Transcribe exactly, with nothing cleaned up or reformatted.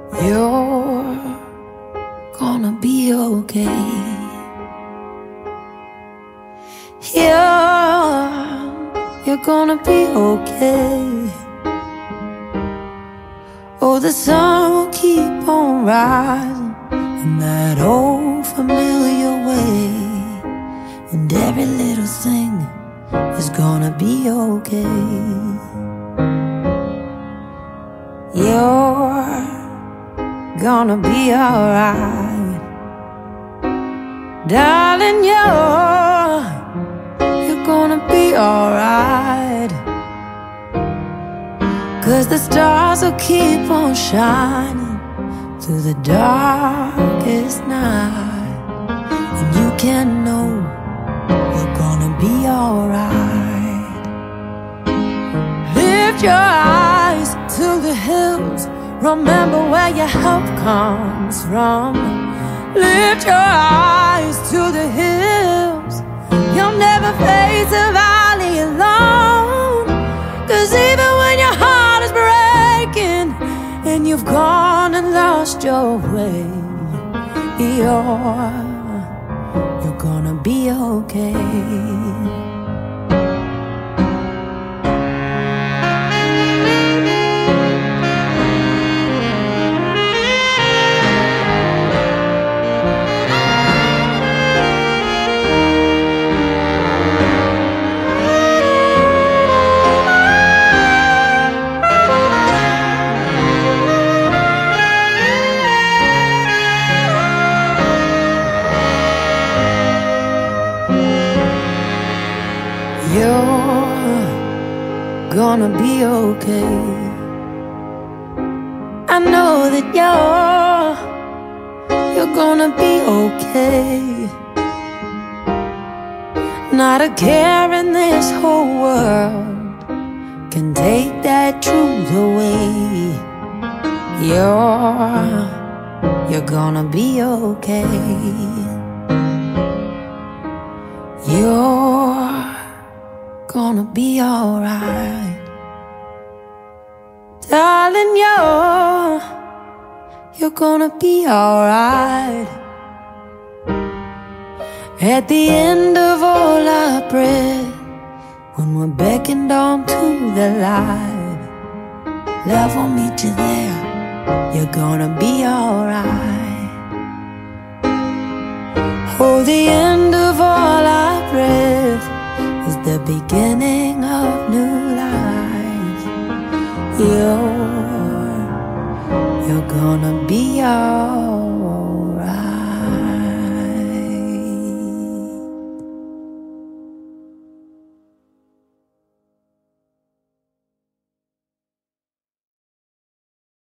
You're gonna be okay. Yeah, you're gonna be okay. Oh, the sun will keep on rising in that old familiar way, and every little thing is gonna be okay. You're gonna be alright, darling. You're you're gonna be alright, 'cause the stars will keep on shining through the darkest night, and you can know you're gonna be alright. Lift your eyes to the hills, remember where your help comes from. Lift your eyes to the hills, you'll never face a valley alone. 'Cause even when your heart is breaking and you've gone and lost your way, you're, you're gonna be okay. You're gonna be okay. I know that you're You're gonna be okay. Not a care in this whole world can take that truth away. You're You're gonna be okay. You're gonna be alright, darling. You're You're gonna be alright. At the end of all our breath, when we're beckoned on to the light, love will meet you there. You're gonna be alright. Oh, the end of all our breath is the beginning of new life. You're, you're gonna be alright.